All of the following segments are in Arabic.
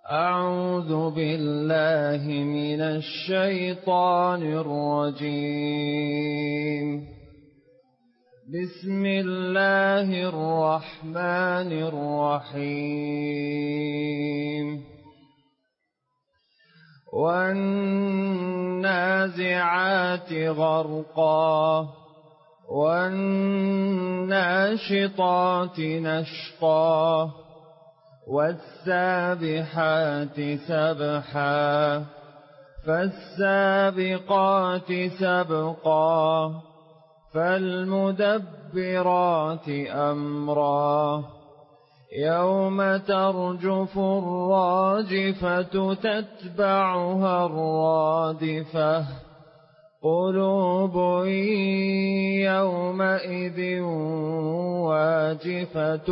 أعوذ بالله من الشيطان الرجيم. بسم الله الرحمن الرحيم. والنازعات غرقا والناشطات نشطا والسابحات سبحا فالسابقات سبقا فالمدبرات أمرا يوم ترجف الراجفة تتبعها الرادفة قلوب يومئذ واجفة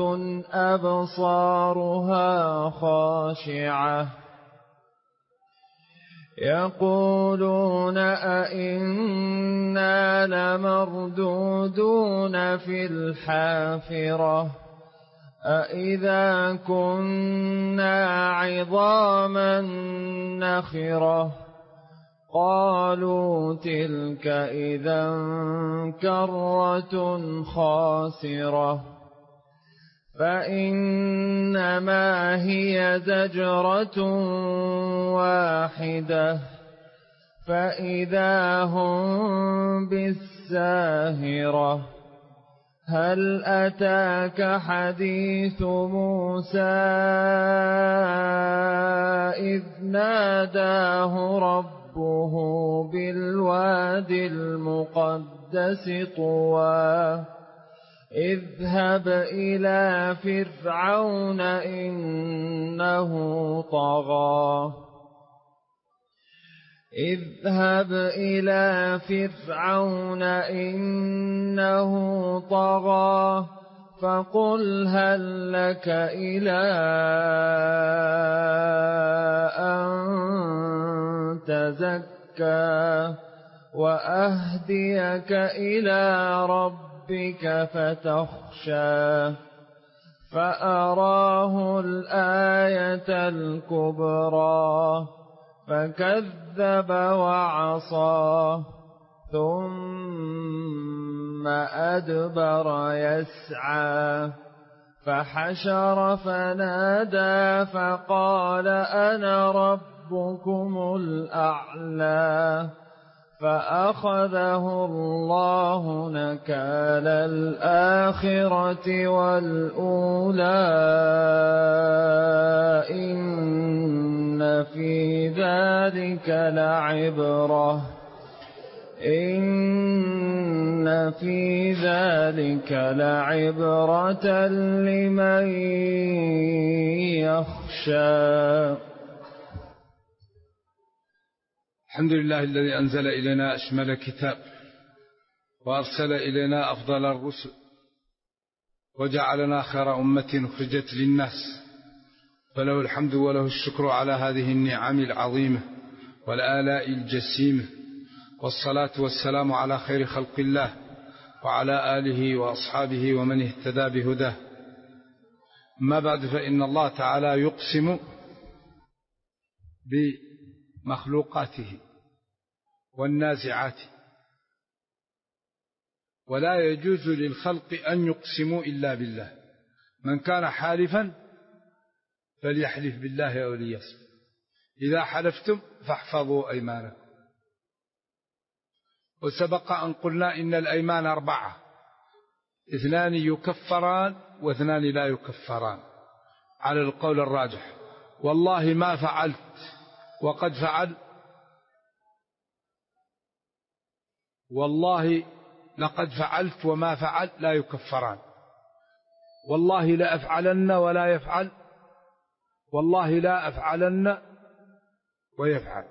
أبصارها خاشعة يقولون أئنا لمردودون في الحافرة أئذا كنا عظاما نخرة قالوا تلك إذا كرة خاسرة فإنما هي زجرة واحدة فإذا هم بالساهرة هل أتاك حديث موسى إذ ناداه ربه بالواد المقدس طوى اذهب إلى فرعون إنه طغى اذهب إلى فرعون إنه طغى فقل هل لك إلى أن تزكى وأهديك إلى ربك فتخشى فأراه الآية الكبرى فكذب وعصى ثم أدبر يسعى فحشر فنادى فقال أنا ربكم الأعلى فأخذه الله نكال الآخرة والأولى إن في ذلك لعبرة لمن يخشى. الحمد لله الذي أنزل إلينا أشمل كتاب وأرسل إلينا أفضل الرسل وجعلنا خير أمة أخرجت للناس فله الحمد وله الشكر على هذه النعم العظيمة والآلاء الجسيمة والصلاة والسلام على خير خلق الله وعلى آله وأصحابه ومن اهتدى بهداه. ما بعد فإن الله تعالى يقسم بمخلوقاته والنازعات ولا يجوز للخلق أن يقسموا إلا بالله. من كان حالفا فليحلف بالله أو ليصمت. إذا حلفتم فاحفظوا أيمانكم. وسبق أن قلنا إن الأيمان 4، 2 يكفران و2 لا يكفران على القول الراجح. والله ما فعلت وقد فعل، والله لقد فعلت وما فعل لا يكفران. والله لا أفعلن ولا يفعل، والله لا أفعلن ويفعل،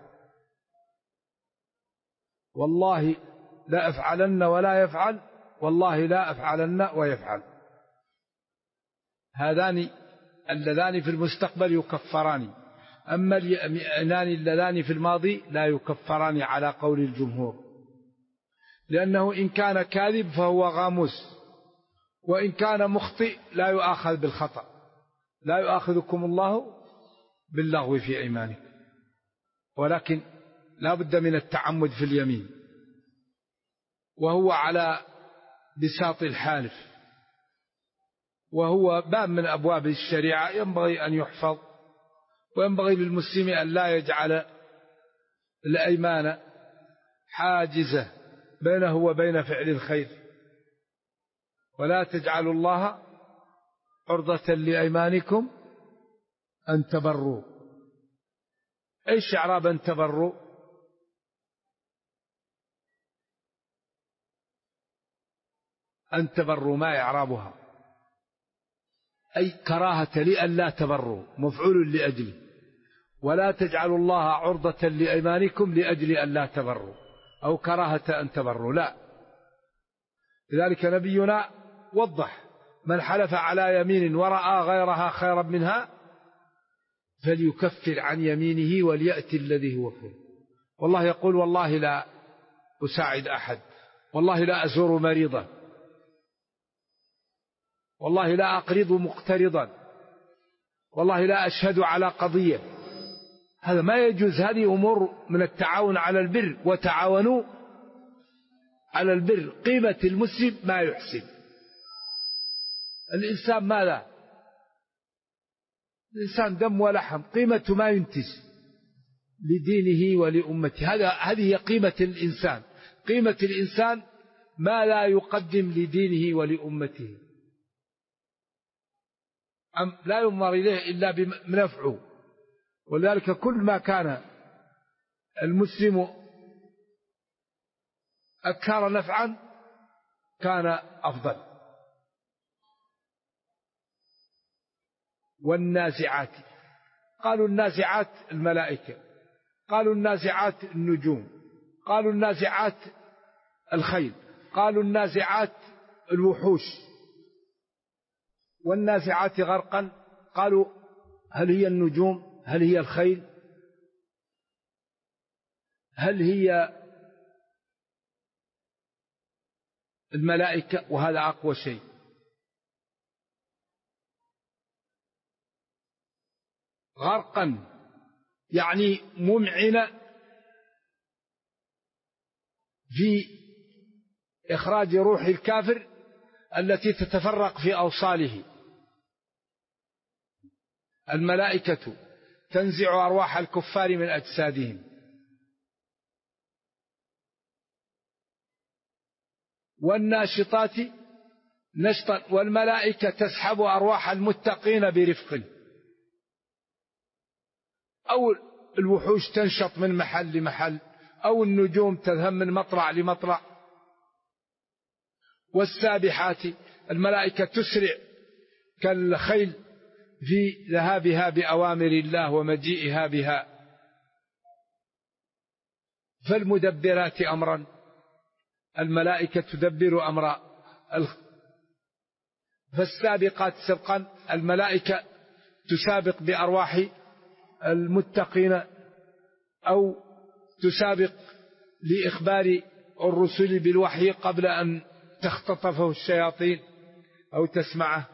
والله لا أفعلن ولا يفعل، والله لا أفعلن ويفعل. هذان اللذان في المستقبل يكفران. أما اليمينان اللذان في الماضي لا يكفران على قول الجمهور، لأنه إن كان كاذب فهو غاموس، وإن كان مخطئ لا يؤاخذ بالخطأ. لا يؤاخذكم الله باللغو في أيمانكم، ولكن لا بد من التعمد في اليمين، وهو على بساط الحالف، وهو باب من أبواب الشريعة ينبغي أن يحفظ، وينبغي للمسلم أن لا يجعل الأيمان حاجزة بينه وبين فعل الخير. ولا تجعلوا الله عرضة لأيمانكم أن تبروا. إيش إعراب أن تبروا؟ أن تبروا ما إعرابها؟ أي كراهة لأن لا تبروا، مفعول لأجله. ولا تجعلوا الله عرضة لأيمانكم لأجل أن لا تبروا، أو كراهة أن تبروا، لا. لذلك نبينا وضح: من حلف على يمين ورأى غيرها خيرا منها فليكفر عن يمينه وليأتي الذي هو خير. والله يقول: والله لا أساعد أحد، والله لا أزور مريضا، والله لا أقرض مقترضا، والله لا أشهد على قضية. هذا ما يجوز. هذه أمور من التعاون على البر، وتعاونوا على البر. قيمة المسلم ما يحسن. الإنسان ماذا؟ الإنسان دم ولحم، قيمة ما ينتج لدينه ولأمته. هذه هي قيمة الإنسان. قيمة الإنسان ما لا يقدم لدينه ولأمته، لا ينظر إليه إلا بنفعه. ولذلك كل ما كان المسلم أكثر نفعا كان أفضل. والنازعات، قالوا النازعات الملائكة، قالوا النازعات النجوم، قالوا النازعات الخيل، قالوا النازعات الوحوش، والنازعات غرقا. قالوا هل هي النجوم؟ هل هي الخيل؟ هل هي الملائكة؟ وهذا أقوى شيء. غرقا يعني ممعنة في إخراج روح الكافر التي تتفرق في أوصاله. الملائكة تنزع أرواح الكفار من أجسادهم. والناشطات نشطا، والملائكة تسحب أرواح المتقين برفق. أو الوحوش تنشط من محل لمحل، أو النجوم تذهب من مطلع لمطلع. والسابحات، الملائكة تسرع كالخيل في ذهابها بأوامر الله ومجيئها بها. فالمدبرات أمرا، الملائكة تدبر أمر. فالسابقات سبقا، الملائكة تسابق بأرواح المتقين، أو تسابق لإخبار الرسل بالوحي قبل أن تختطفه الشياطين أو تسمعه.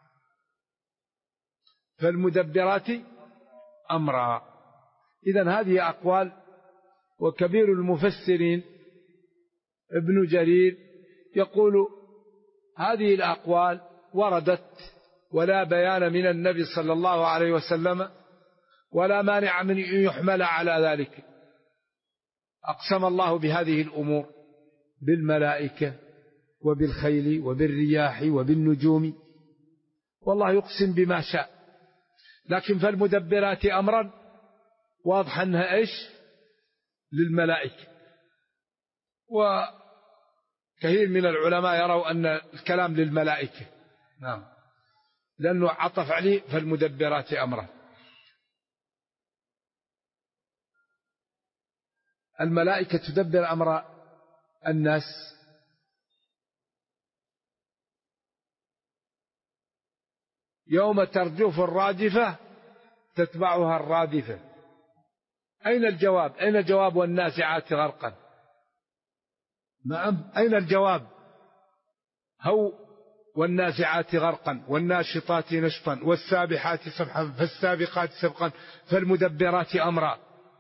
فالمدبرات أمرا. إذن هذه أقوال. وكبير المفسرين ابن جرير يقول: هذه الأقوال وردت ولا بيان من النبي صلى الله عليه وسلم، ولا مانع من أن يحمل على ذلك. أقسم الله بهذه الأمور: بالملائكة وبالخيل وبالرياح وبالنجوم، والله يقسم بما شاء. لكن فالمدبرات أمرا واضح أنها إيش؟ للملائكة. وكثير من العلماء يروا أن الكلام للملائكة، نعم، لأنه عطف عليه فالمدبرات أمرا. الملائكة تدبر أمر الناس. يوم ترجف الراجفة تتبعها الرادفة. أين الجواب؟ أين الجواب؟ والنازعات غرقا. نعم، أين الجواب؟ والنازعات غرقا والناشطات نشطا والسابحات سبحا فالسابقات سبقا فالمدبرات أمرا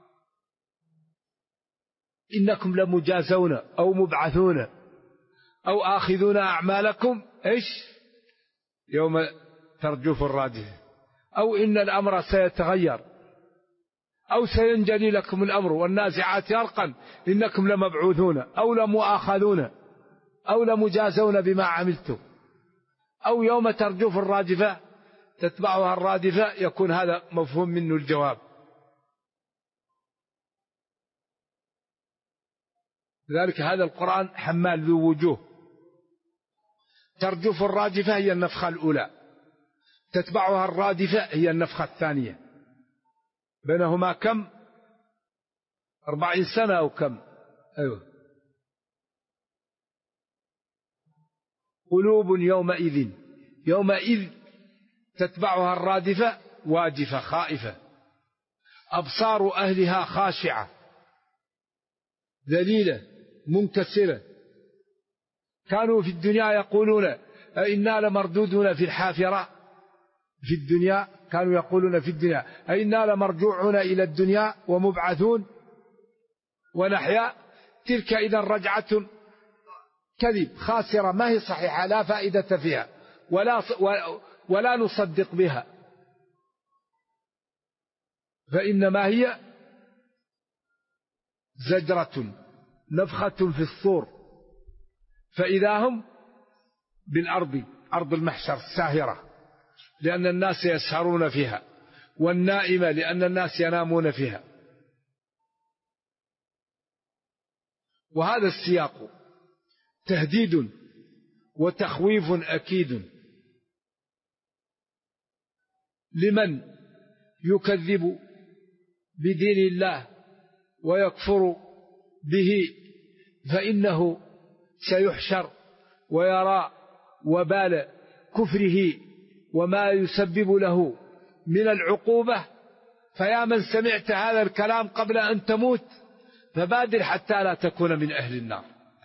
إنكم لمجازون أو مبعثون أو آخذون أعمالكم إيش يوم ترجف الرادفة أو إن الأمر سيتغير أو سينجلي لكم الأمر والنازعات غرقا إنكم لمبعوثون أو لمؤاخذون أو لمجازون بما عملتم أو يوم ترجف الراجفة تتبعها الرادفة يكون هذا مفهوم منه الجواب. لذلك هذا القرآن حمال ذو وجوه. ترجف الراجفة هي النفخة الأولى، تتبعها الرادفة هي النفخة الثانية، بينهما كم 40 سنة أو كم. أيوة. قلوب يومئذ تتبعها الرادفة واجفة خائفة أبصار أهلها خاشعة ذليلة منكسرة كانوا في الدنيا يقولون أئنا لمردودون في الحافرة. في الدنيا كانوا يقولون في الدنيا أئنا لمرجوعون إلى الدنيا ومبعثون ونحيا. تلك إذا رجعة كذب خاسرة ما هي صحيحة لا فائدة فيها ولا نصدق بها، فإنما هي زجرة نفخة في الصور فإذا هم بالأرض أرض المحشر الساهرة لأن الناس يسهرون فيها، والنائمة لأن الناس ينامون فيها. وهذا السياق تهديد وتخويف أكيد لمن يكذب بدين الله ويكفر به، فإنه سيحشر ويرى وبال كفره وما يسبب له من العقوبة. فيا من سمعت هذا الكلام قبل أن تموت فبادر حتى لا تكون من أهل النار.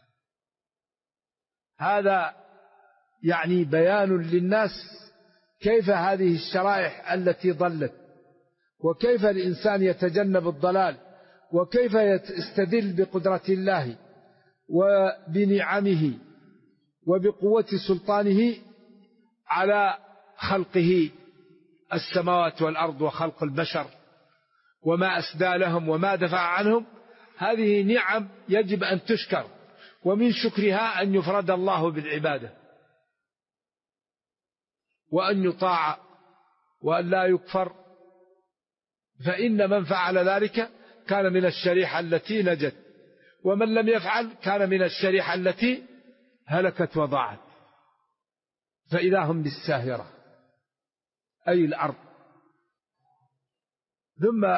هذا يعني بيان للناس كيف هذه الشرائح التي ضلت، وكيف الإنسان يتجنب الضلال، وكيف يستدل بقدرة الله وبنعمه وبقوة سلطانه على خلقه السماوات والأرض وخلق البشر وما أسدى لهم وما دفع عنهم. هذه نعم يجب أن تشكر، ومن شكرها أن يفرد الله بالعبادة وأن يطاع وأن لا يكفر، فإن من فعل ذلك كان من الشريحة التي نجت، ومن لم يفعل كان من الشريحة التي هلكت وضاعت. فإذا هم بالساهرة أي الأرض. ثم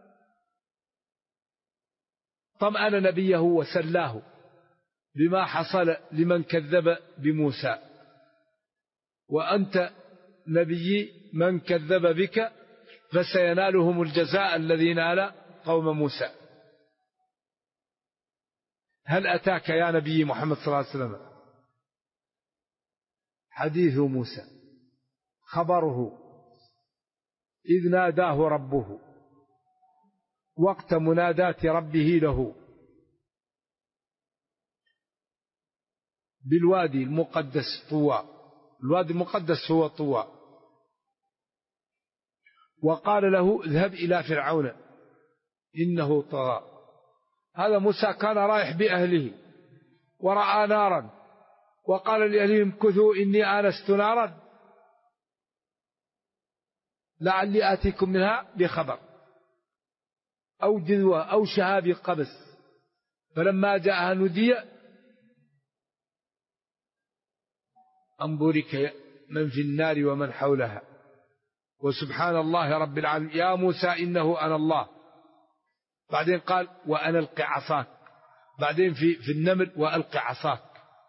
طمأن نبيه وسلاه بما حصل لمن كذب بموسى، وأنت نبي من كذب بك فسينالهم الجزاء الذي نال قوم موسى. هل أتاك يا نبي محمد صلى الله عليه وسلم حديث موسى خبره إذ ناداه ربه وقت مناداة ربه له بالوادي المقدس طوى. الوادي المقدس هو طوى. وقال له اذهب إلى فرعون إنه طغى. هذا موسى كان رايح بأهله ورأى نارا وقال لأهلهم كثوا إني آنست نارا لعلي آتيكم منها بخبر أو جذوة أو شهاب قبس. فلما جاءها نودي أن بورك من في النار ومن حولها وسبحان الله رب العالمين يا موسى إنه أنا الله. بعدين قال وأنا ألقي عصاك. بعدين في النمل وألقي عصاك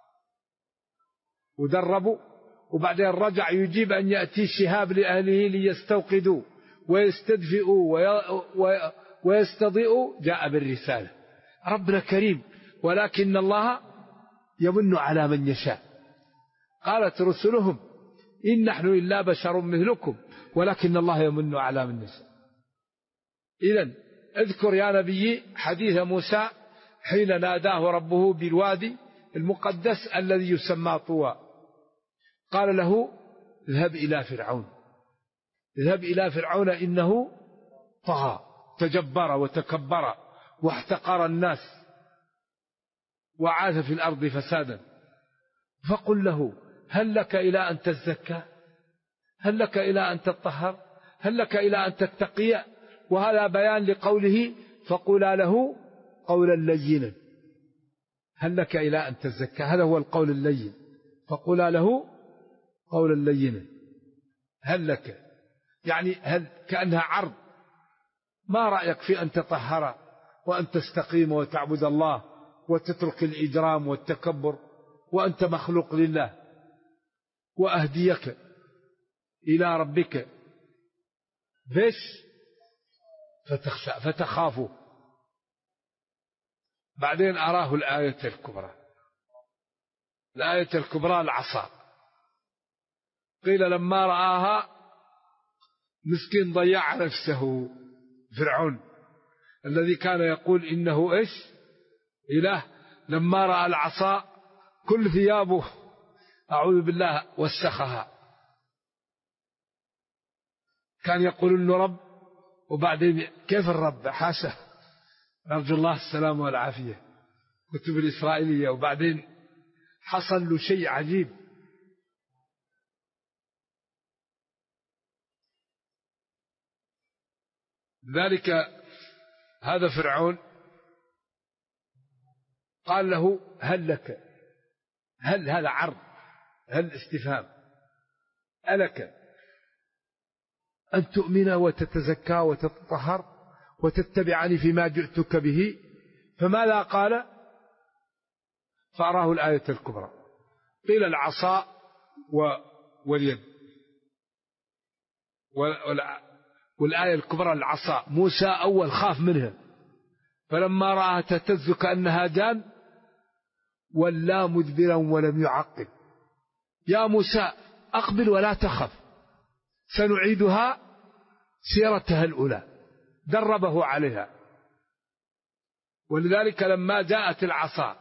ودربوا. وبعدين رجع يجيب أن يأتي شهاب لأهله ليستوقدوا ويستدفئوا ويستضيئوا. جاء بالرسالة. ربنا كريم ولكن الله يمن على من يشاء. قالت رسلهم إن نحن إلا بشر مثلكم ولكن الله يمن على من يشاء. إذن اذكر يا نبي حديث موسى حين ناداه ربه بالوادي المقدس الذي يسمى طوى، قال له اذهب إلى فرعون، اذهب إلى فرعون إنه طغى تجبر وتكبر واحتقر الناس وعاث في الأرض فسادا، فقل له هل لك إلى أن تزكى، هل لك إلى أن تطهر، هل لك إلى أن تتقي. وهذا بيان لقوله فقولا له قولا لينا. هل لك إلى أن تزكى، هذا هو القول اللين، فقولا له قولا لينا. هل لك يعني هل كأنها عرض، ما رأيك في أن تطهر وأن تستقيم وتعبد الله وتترك الإجرام والتكبر وأنت مخلوق لله، وأهديك إلى ربك بس فتخافوا. بعدين أراه الآية الكبرى، الآية الكبرى العصا. قيل لما رآها مسكين ضيع نفسه فرعون الذي كان يقول إنه إيش إله، لما رأى العصا كل ثيابه أعوذ بالله وسخها، كان يقول إنه رب، وبعدين كيف الرب حاشا، نرجو الله السلام والعافية، كتب الإسرائيلية. وبعدين حصل له شيء عجيب، ذلك هذا فرعون قال له هل لك، هل هذا عرض، هل استفهام، ألك أن تؤمن وتتزكى وتتطهر وتتبعني فيما جئتك به؟ فماذا قال؟ فأراه الآية الكبرى. قيل العصا واليد، والآية الكبرى العصا. موسى أول خاف منها، فلما رأى تهتز كأنها جان ولا مدبرا ولم يعقب. يا موسى أقبل ولا تخف سنعيدها سيرتها الأولى، دربه عليها. ولذلك لما جاءت العصا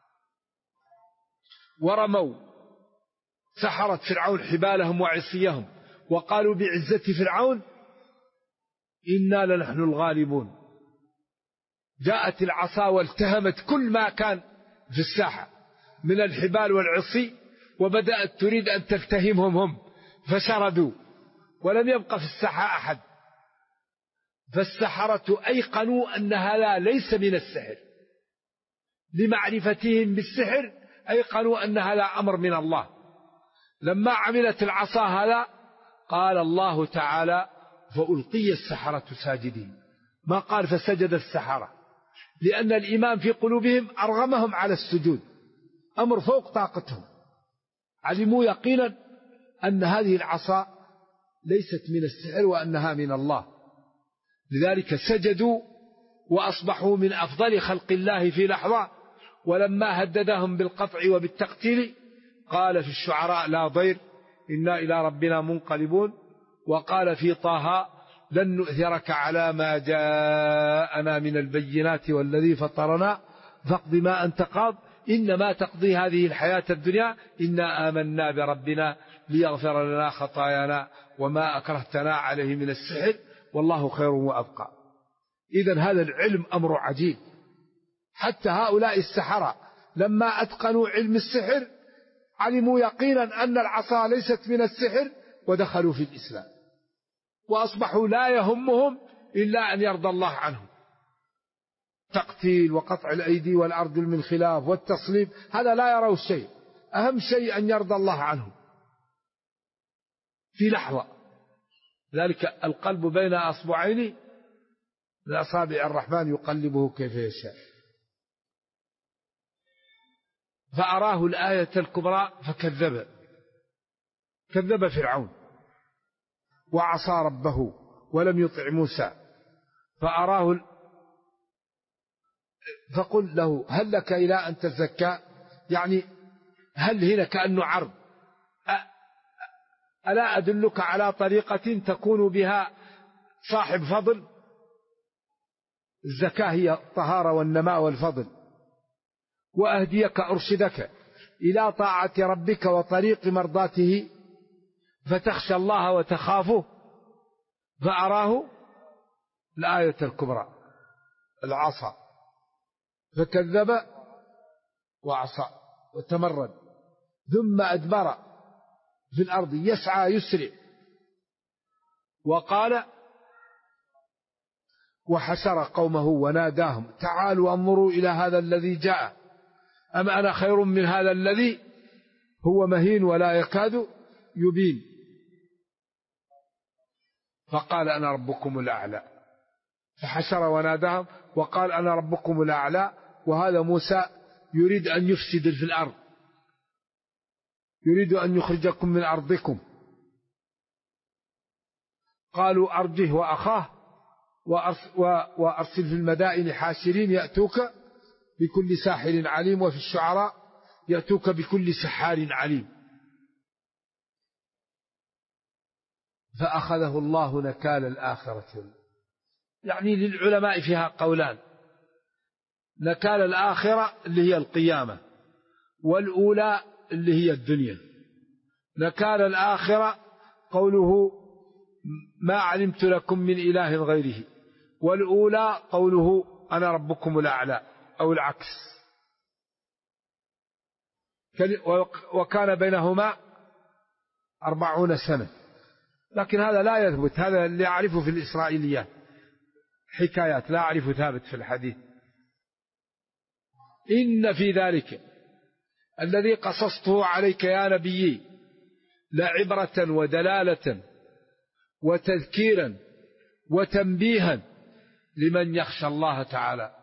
ورموا سحرت فرعون حبالهم وعصيهم وقالوا بعزة فرعون إنا لنحن الغالبون. جاءت العصا والتهمت كل ما كان في الساحة من الحبال والعصي، وبدأت تريد أن تلتهمهم هم، فسردوا ولم يبق في الساحة أحد. فالسحرة أيقنوا أن هذا ليس من السحر، لمعرفتهم بالسحر أيقنوا أن هذا أمر من الله. لما عملت العصا هذا قال الله تعالى فألقي السحرة ساجدين، ما قال فسجد السحرة، لأن الإيمان في قلوبهم أرغمهم على السجود، أمر فوق طاقتهم. علموا يقينا أن هذه العصا ليست من السحر وأنها من الله، لذلك سجدوا وأصبحوا من أفضل خلق الله في لحظة. ولما هددهم بالقطع وبالتقتيل قال في الشعراء لا ضير إنا إلى ربنا منقلبون. وقال في طه لن نؤثرك على ما جاءنا من البينات والذي فطرنا فاقض ما أنت قاض إنما تقضي هذه الحياة الدنيا إنا آمنا بربنا ليغفر لنا خطايانا وما أكرهتنا عليه من السحر والله خير وأبقى. إذن هذا العلم أمر عجيب. حتى هؤلاء السحرة لما أتقنوا علم السحر علموا يقينا أن العصا ليست من السحر ودخلوا في الإسلام، وأصبحوا لا يهمهم إلا أن يرضى الله عنهم. تقتيل وقطع الأيدي والأرجل من خلاف والتصليب هذا لا يروا شيء، أهم شيء أن يرضى الله عنهم في لحظة. ذلك القلب بين أصبعين من أصابع الرحمن يقلبه كيف يشاء. فأراه الآية الكبرى فكذب، كذب فرعون وعصى ربه ولم يطع موسى. فأراه فقل له هل لك إلى أن تزكى، يعني هل هنا كأنه عرض، ألا أدلك على طريقة تكون بها صاحب فضل؟ الزكاة هي الطهارة والنماء والفضل. وأهديك أرشدك إلى طاعة ربك وطريق مرضاته فتخشى الله وتخافه. فأراه الآية الكبرى العصا فكذب وعصى وتمرد ثم أدبر في الأرض يسعى يسرع وقال وحشر قومه وناداهم تعالوا انظروا إلى هذا الذي جاء أم أنا خير من هذا الذي هو مهين ولا يكاد يبين. فقال أنا ربكم الأعلى فحشر وناداهم وقال أنا ربكم الأعلى. وهذا موسى يريد أن يفسد في الأرض، يريد أن يخرجكم من أرضكم. قالوا أرجه وأخاه وأرسل في المدائن حاشرين يأتوك بكل ساحر عليم وفي الشعراء يأتوك بكل سحار عليم. فأخذه الله نكال الآخرة. يعني للعلماء فيها قولان: نكال الآخرة اللي هي القيامة، والأولى اللي هي الدنيا. نكال الآخرة قوله ما علمت لكم من إله غيره، والأولى قوله أنا ربكم الأعلى أو العكس. وكان بينهما 40 سنة، لكن هذا لا يثبت، هذا اللي أعرفه في الإسرائيليات حكايات، لا أعرف ثابت في الحديث. إن في ذلك الذي قصصته عليك يا نبي لعبرة ودلالة وتذكيرا وتنبيها لمن يخشى الله تعالى.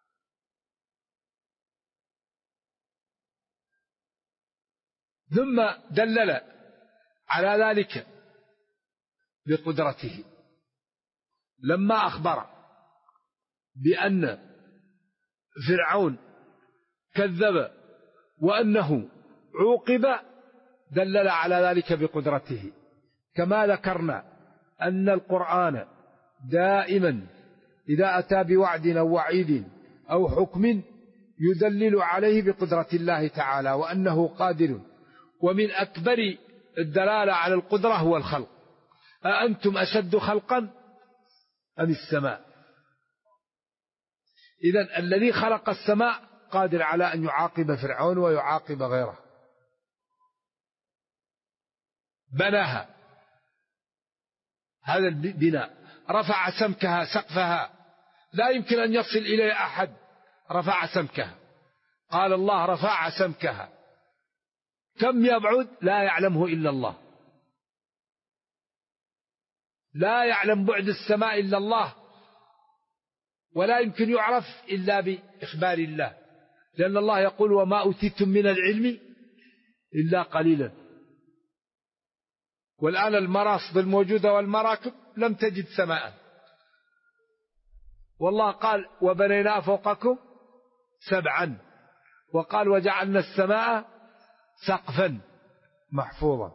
ثم دلل على ذلك بقدرته لما أخبر بأن فرعون كذب وأنه عوقب، دلل على ذلك بقدرته. كما ذكرنا أن القرآن دائما إذا أتى بوعد أو وعيد أو حكم يدلل عليه بقدرة الله تعالى وأنه قادر. ومن أكبر الدلالة على القدرة هو الخلق. أأنتم أشد خلقا أم السماء؟ إذن الذي خلق السماء قادر على أن يعاقب فرعون ويعاقب غيره. بناها، هذا البناء، رفع سمكها سقفها لا يمكن أن يصل إليه أحد، رفع سمكها. قال الله رفع سمكها، كم يبعد لا يعلمه إلا الله، لا يعلم بعد السماء إلا الله، ولا يمكن يعرف إلا بإخبار الله، لأن الله يقول وما أوتيتم من العلم إلا قليلا. والآن المراصد الموجودة والمراكب لم تجد سماء، والله قال وبنينا فوقكم 7، وقال وجعلنا السماء سقفا محفوظا.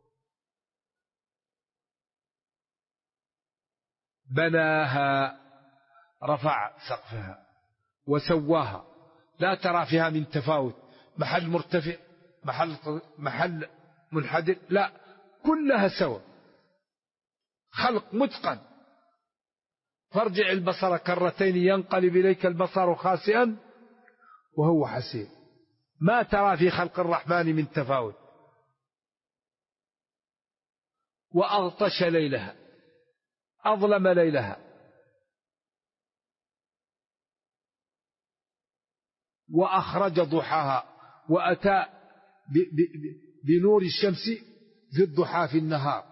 بناها، رفع سقفها وسواها، لا ترى فيها من تفاوت، محل مرتفع محل منحدر، لا، كلها سوا، خلق متقن. فارجع البصر كرتين ينقلب إليك البصر خاسئا وهو حسير، ما ترى في خلق الرحمن من تفاوت. وأغطش ليلها، أظلم ليلها، وأخرج ضحاها، وأتى بنور الشمس في الضحى في النهار.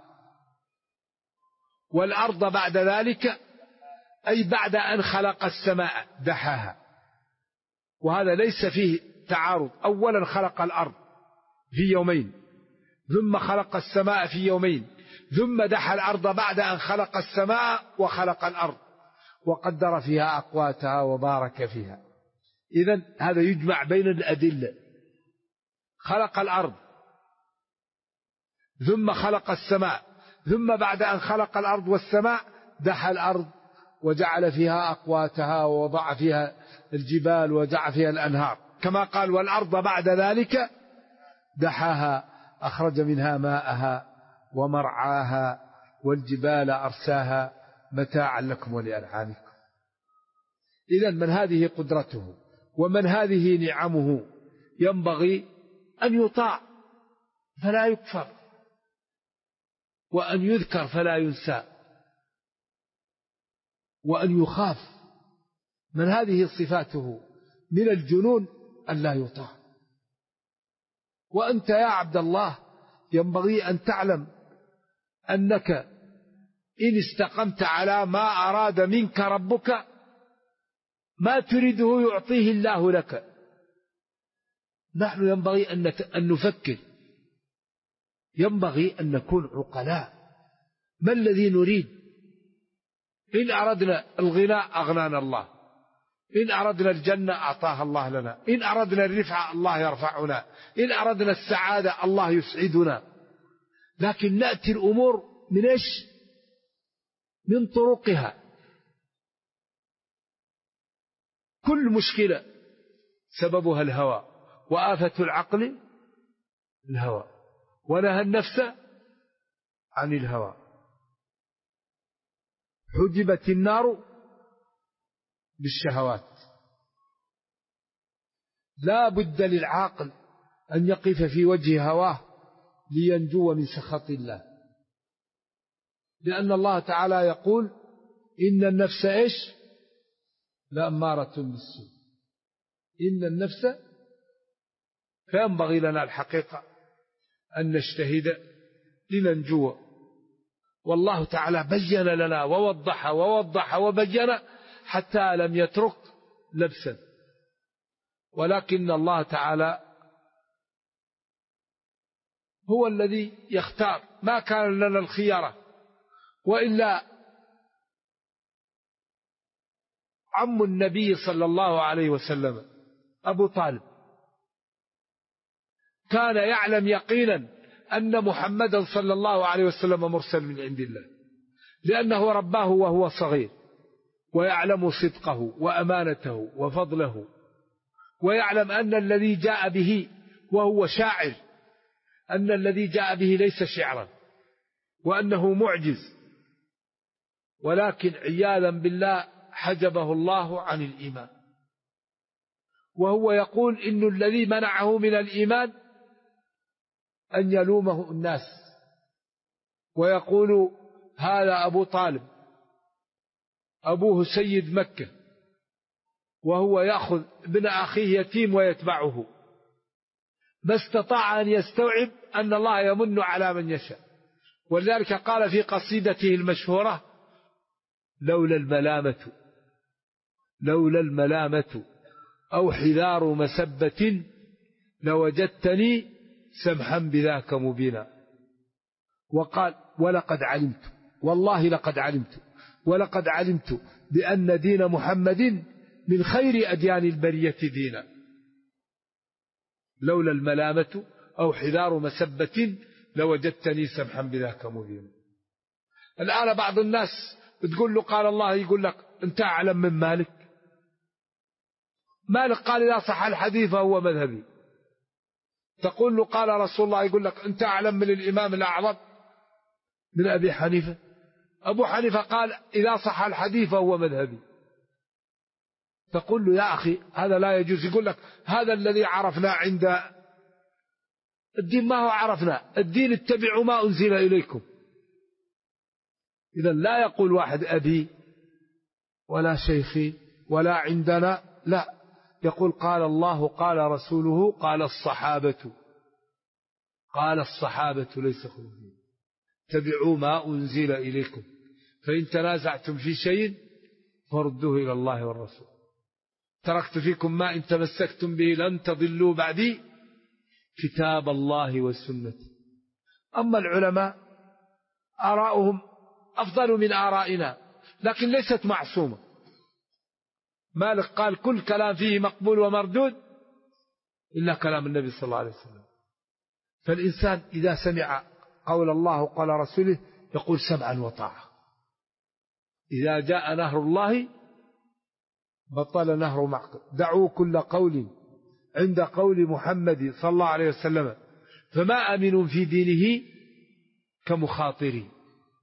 والأرض بعد ذلك أي بعد أن خلق السماء دحاها، وهذا ليس فيه تعارض. أولا خلق الأرض في يومين، ثم خلق السماء في يومين، ثم دحى الأرض بعد أن خلق السماء وخلق الأرض، وقدر فيها أقواتها وبارك فيها. إذن هذا يجمع بين الأدلة. خلق الأرض ثم خلق السماء، ثم بعد أن خلق الأرض والسماء دحى الأرض وجعل فيها أقواتها ووضع فيها الجبال وجعل فيها الأنهار، كما قال والأرض بعد ذلك دحاها أخرج منها ماءها ومرعاها والجبال أرساها متاعا لكم ولأنعامكم. إذن من هذه قدرته ومن هذه نعمه ينبغي أن يطاع فلا يكفر، وأن يذكر فلا ينسى، وأن يخاف. من هذه صفاته من الجنون أن لا يطاع. وأنت يا عبد الله ينبغي أن تعلم أنك إن استقمت على ما أراد منك ربك ما تريده يعطيه الله لك. نحن ينبغي أن نفكر، ينبغي أن نكون عقلاء. ما الذي نريد؟ إن أردنا الغناء أغنانا الله، إن أردنا الجنة أعطاها الله لنا، إن أردنا الرفعة الله يرفعنا، إن أردنا السعادة الله يسعدنا. لكن نأتي الأمور من إيش؟ من طرقها. كل مشكلة سببها الهوى، وآفة العقل الهوى، ونهى النفس عن الهوى. حجبت النار بالشهوات. لا بد للعاقل أن يقف في وجه هواه لينجو من سخط الله، لأن الله تعالى يقول إن النفس إيش؟ لأمارة بالسوء. إن النفس. فينبغي لنا الحقيقة أن نجتهد لننجو. والله تعالى بين لنا ووضح وبين حتى لم يترك لبسا. ولكن الله تعالى هو الذي يختار، ما كان لنا الخيارة. وإلا عم النبي صلى الله عليه وسلم أبو طالب كان يعلم يقينا أن محمدا صلى الله عليه وسلم مرسل من عند الله، لأنه رباه وهو صغير، ويعلم صدقه وأمانته وفضله، ويعلم أن الذي جاء به وهو شاعر، أن الذي جاء به ليس شعرا، وأنه معجز. ولكن عياذا بالله حجبه الله عن الإيمان، وهو يقول إن الذي منعه من الإيمان أن يلومه الناس ويقول هذا أبو طالب أبوه سيد مكة، وهو يأخذ ابن أخيه يتيم ويتبعه. ما استطاع أن يستوعب أن الله يمن على من يشاء. ولذلك قال في قصيدته المشهورة لولا الملامة أو حذار مسبة لوجدتني سمحا بذاك مبينا. وقال ولقد علمت، والله لقد علمت، ولقد علمت بأن دين محمد من خير أديان البرية دينا. لولا الملامة أو حذار مسبة لوجدتني سمحا بذاك مبينا. الآن بعض الناس بتقول له قال الله، يقول لك أنت أعلم من مالك. مالك قال إذا صح الحديث فهو مذهبي. تقول له قال رسول الله، يقول لك أنت أعلم من الإمام الأعظم من أبي حنيفة. أبو حنيفة قال إذا صح الحديث فهو مذهبي. تقول له يا أخي هذا لا يجوز. يقول لك هذا الذي عرفنا عند الدين. ما هو عرفنا الدين؟ اتبعوا ما أنزل إليكم. إذن لا يقول واحد أبي ولا شيخي ولا عندنا، لا، يقول قال الله قال رسوله قال الصحابة ليس خلفين. اتبعوا ما أنزل إليكم فإن تنازعتم في شيء فردوه إلى الله والرسول. تركت فيكم ما إن تمسكتم به لن تضلوا بعدي كتاب الله والسنة. أما العلماء آراؤهم أفضل من آرائنا، لكن ليست معصومة. مالك قال كل كلام فيه مقبول ومردود إلا كلام النبي صلى الله عليه وسلم. فالإنسان إذا سمع قول الله وقال رسوله يقول سمعا وطاعة. إذا جاء نهر الله بطل نهر معقل. دعوا كل قول عند قول محمد صلى الله عليه وسلم فما أمن في دينه كمخاطرين.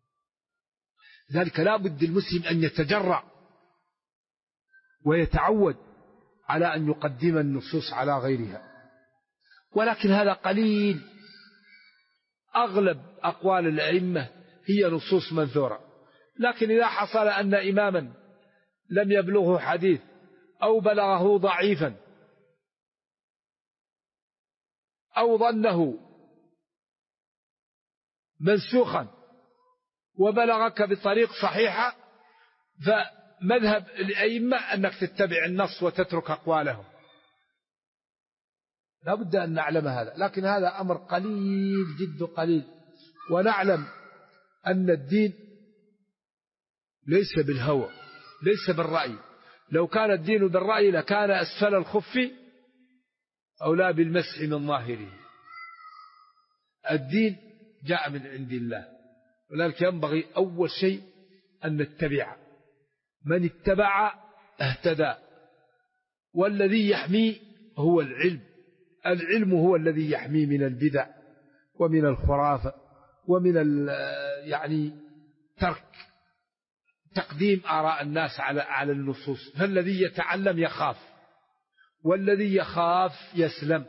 ذلك لا بد المسلم أن يتجرع ويتعود على أن يقدم النصوص على غيرها، ولكن هذا قليل. أغلب أقوال الأئمة هي نصوص منثورة. لكن إذا حصل أن إماما لم يبلغه حديث أو بلغه ضعيفا أو ظنه منسوخا وبلغك بطريق صحيحة، فمذهب الأئمة أنك تتبع النص وتترك أقوالهم. لا بد أن نعلم هذا، لكن هذا أمر قليل جد قليل. ونعلم أن الدين ليس بالهوى، ليس بالرأي. لو كان الدين بالرأي لكان أسفل الخف أو لا بالمسح من ظاهره. الدين جاء من عند الله، ولذلك ينبغي أول شيء أن نتبع. من اتبع اهتدى، والذي يحمي هو العلم. العلم هو الذي يحمي من البدع ومن الخرافة ومن ترك تقديم آراء الناس على النصوص. فالذي يتعلم يخاف، والذي يخاف يسلم.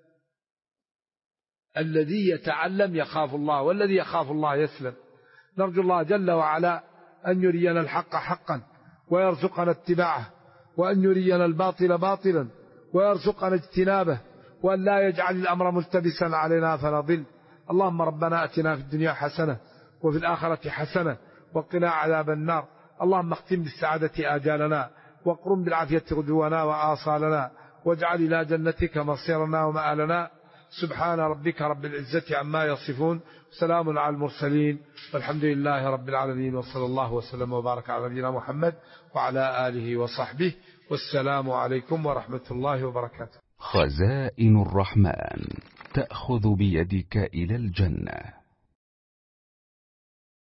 الذي يتعلم يخاف الله، والذي يخاف الله يسلم. نرجو الله جل وعلا أن يرينا الحق حقا ويرزقنا اتباعه، وأن يرينا الباطل باطلا ويرزقنا اجتنابه، وأن لا يجعل الأمر ملتبسا علينا فنضل. اللهم ربنا أتنا في الدنيا حسنة وفي الآخرة حسنة وقنا عذاب النار. اللهم اختم بالسعادة آجالنا، واقرم بالعافية غدونا وآصالنا، واجعل إلى جنتك مصيرنا ومآلنا. سبحان ربك رب العزة عما يصفون، سلام على المرسلين، والحمد لله رب العالمين، وصلى الله وسلم وبارك على نبينا محمد وعلى آله وصحبه، والسلام عليكم ورحمة الله وبركاته. خزائن الرحمن تأخذ بيدك إلى الجنة.